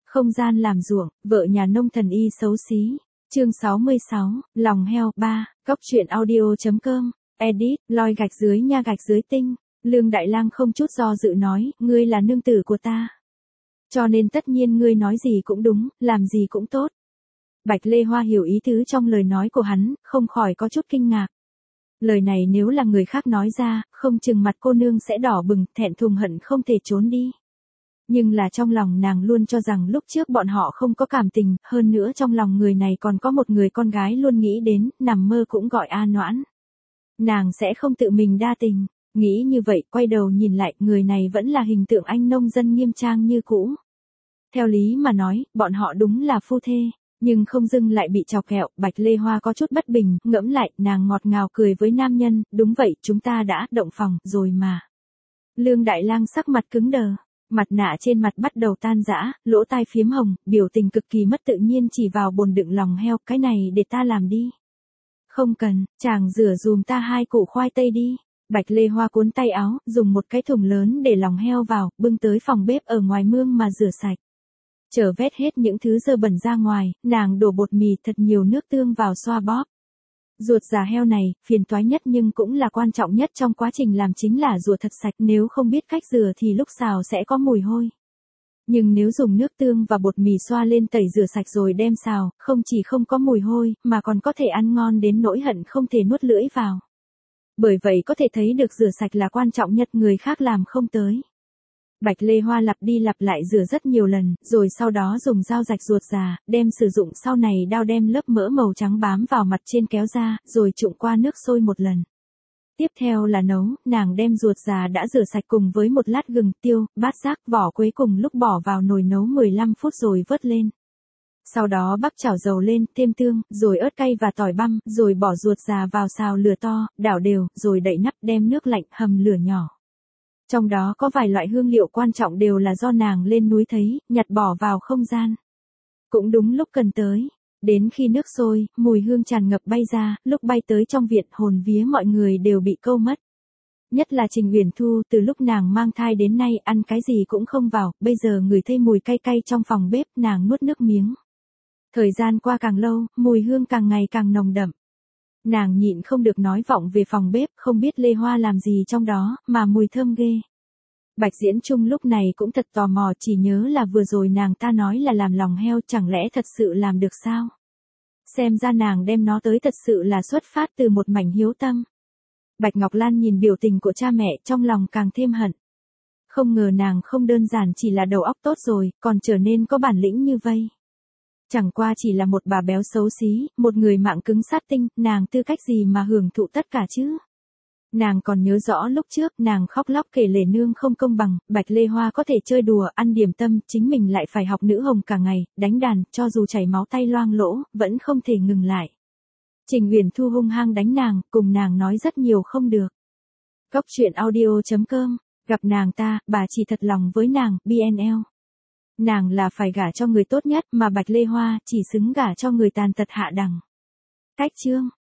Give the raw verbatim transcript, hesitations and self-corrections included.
Không gian làm ruộng, vợ nhà nông thần y xấu xí. Chương sáu mươi sáu, lòng heo ba, Cóc truyện audio.com, edit, loi gạch dưới nha gạch dưới tinh. Lương Đại Lang không chút do dự nói, ngươi là nương tử của ta. Cho nên tất nhiên ngươi nói gì cũng đúng, làm gì cũng tốt. Bạch Lê Hoa hiểu ý tứ trong lời nói của hắn, không khỏi có chút kinh ngạc. Lời này nếu là người khác nói ra, không chừng mặt cô nương sẽ đỏ bừng, thẹn thùng hận không thể trốn đi. Nhưng là trong lòng nàng luôn cho rằng lúc trước bọn họ không có cảm tình, hơn nữa trong lòng người này còn có một người con gái luôn nghĩ đến, nằm mơ cũng gọi A Noãn. Nàng sẽ không tự mình đa tình, nghĩ như vậy, quay đầu nhìn lại, người này vẫn là hình tượng anh nông dân nghiêm trang như cũ. Theo lý mà nói, bọn họ đúng là phu thê, nhưng không dưng lại bị chọc ghẹo. Bạch Lê Hoa có chút bất bình, ngẫm lại, nàng ngọt ngào cười với nam nhân, đúng vậy, chúng ta đã động phòng rồi mà. Lương Đại Lang sắc mặt cứng đờ. Mặt nạ trên mặt bắt đầu tan rã, lỗ tai phiếm hồng, biểu tình cực kỳ mất tự nhiên chỉ vào bồn đựng lòng heo, cái này để ta làm đi. Không cần, chàng rửa dùm ta hai củ khoai tây đi. Bạch Lê Hoa cuốn tay áo, dùng một cái thùng lớn để lòng heo vào, bưng tới phòng bếp ở ngoài mương mà rửa sạch. Chờ vét hết những thứ dơ bẩn ra ngoài, nàng đổ bột mì thật nhiều nước tương vào xoa bóp. Ruột già heo này, phiền toái nhất nhưng cũng là quan trọng nhất trong quá trình làm chính là rửa thật sạch, nếu không biết cách rửa thì lúc xào sẽ có mùi hôi. Nhưng nếu dùng nước tương và bột mì xoa lên tẩy rửa sạch rồi đem xào, không chỉ không có mùi hôi, mà còn có thể ăn ngon đến nỗi hận không thể nuốt lưỡi vào. Bởi vậy có thể thấy được rửa sạch là quan trọng nhất, người khác làm không tới. Bạch Lê Hoa lặp đi lặp lại rửa rất nhiều lần, rồi sau đó dùng dao rạch ruột già, đem sử dụng sau này đao đem lớp mỡ màu trắng bám vào mặt trên kéo ra, rồi trụng qua nước sôi một lần. Tiếp theo là nấu, nàng đem ruột già đã rửa sạch cùng với một lát gừng, tiêu, bát giác, vỏ quế cùng lúc bỏ vào nồi nấu mười lăm phút rồi vớt lên. Sau đó bắc chảo dầu lên, thêm tương, rồi ớt cay và tỏi băm, rồi bỏ ruột già vào xào lửa to, đảo đều, rồi đậy nắp đem nước lạnh hầm lửa nhỏ. Trong đó có vài loại hương liệu quan trọng đều là do nàng lên núi thấy, nhặt bỏ vào không gian. Cũng đúng lúc cần tới. Đến khi nước sôi, mùi hương tràn ngập bay ra, lúc bay tới trong viện hồn vía mọi người đều bị câu mất. Nhất là Trình Uyển Thu, từ lúc nàng mang thai đến nay ăn cái gì cũng không vào, bây giờ người thấy mùi cay cay trong phòng bếp, nàng nuốt nước miếng. Thời gian qua càng lâu, mùi hương càng ngày càng nồng đậm. Nàng nhịn không được nói vọng về phòng bếp, không biết Lê Hoa làm gì trong đó, mà mùi thơm ghê. Bạch Diễn Trung lúc này cũng thật tò mò, chỉ nhớ là vừa rồi nàng ta nói là làm lòng heo, chẳng lẽ thật sự làm được sao? Xem ra nàng đem nó tới thật sự là xuất phát từ một mảnh hiếu tâm. Bạch Ngọc Lan nhìn biểu tình của cha mẹ trong lòng càng thêm hận. Không ngờ nàng không đơn giản chỉ là đầu óc tốt rồi, còn trở nên có bản lĩnh như vây. Chẳng qua chỉ là một bà béo xấu xí, một người mạng cứng sát tinh, nàng tư cách gì mà hưởng thụ tất cả chứ? Nàng còn nhớ rõ lúc trước, nàng khóc lóc kể lể nương không công bằng, Bạch Lê Hoa có thể chơi đùa, ăn điểm tâm, chính mình lại phải học nữ hồng cả ngày, đánh đàn, cho dù chảy máu tay loang lỗ, vẫn không thể ngừng lại. Trình Uyển Thu hung hăng đánh nàng, cùng nàng nói rất nhiều không được. Cóc truyện audio.com, gặp nàng ta, bà chỉ thật lòng với nàng, bê en lờ. Nàng là phải gả cho người tốt nhất, mà Bạch Lê Hoa chỉ xứng gả cho người tàn tật hạ đẳng. Cách chương.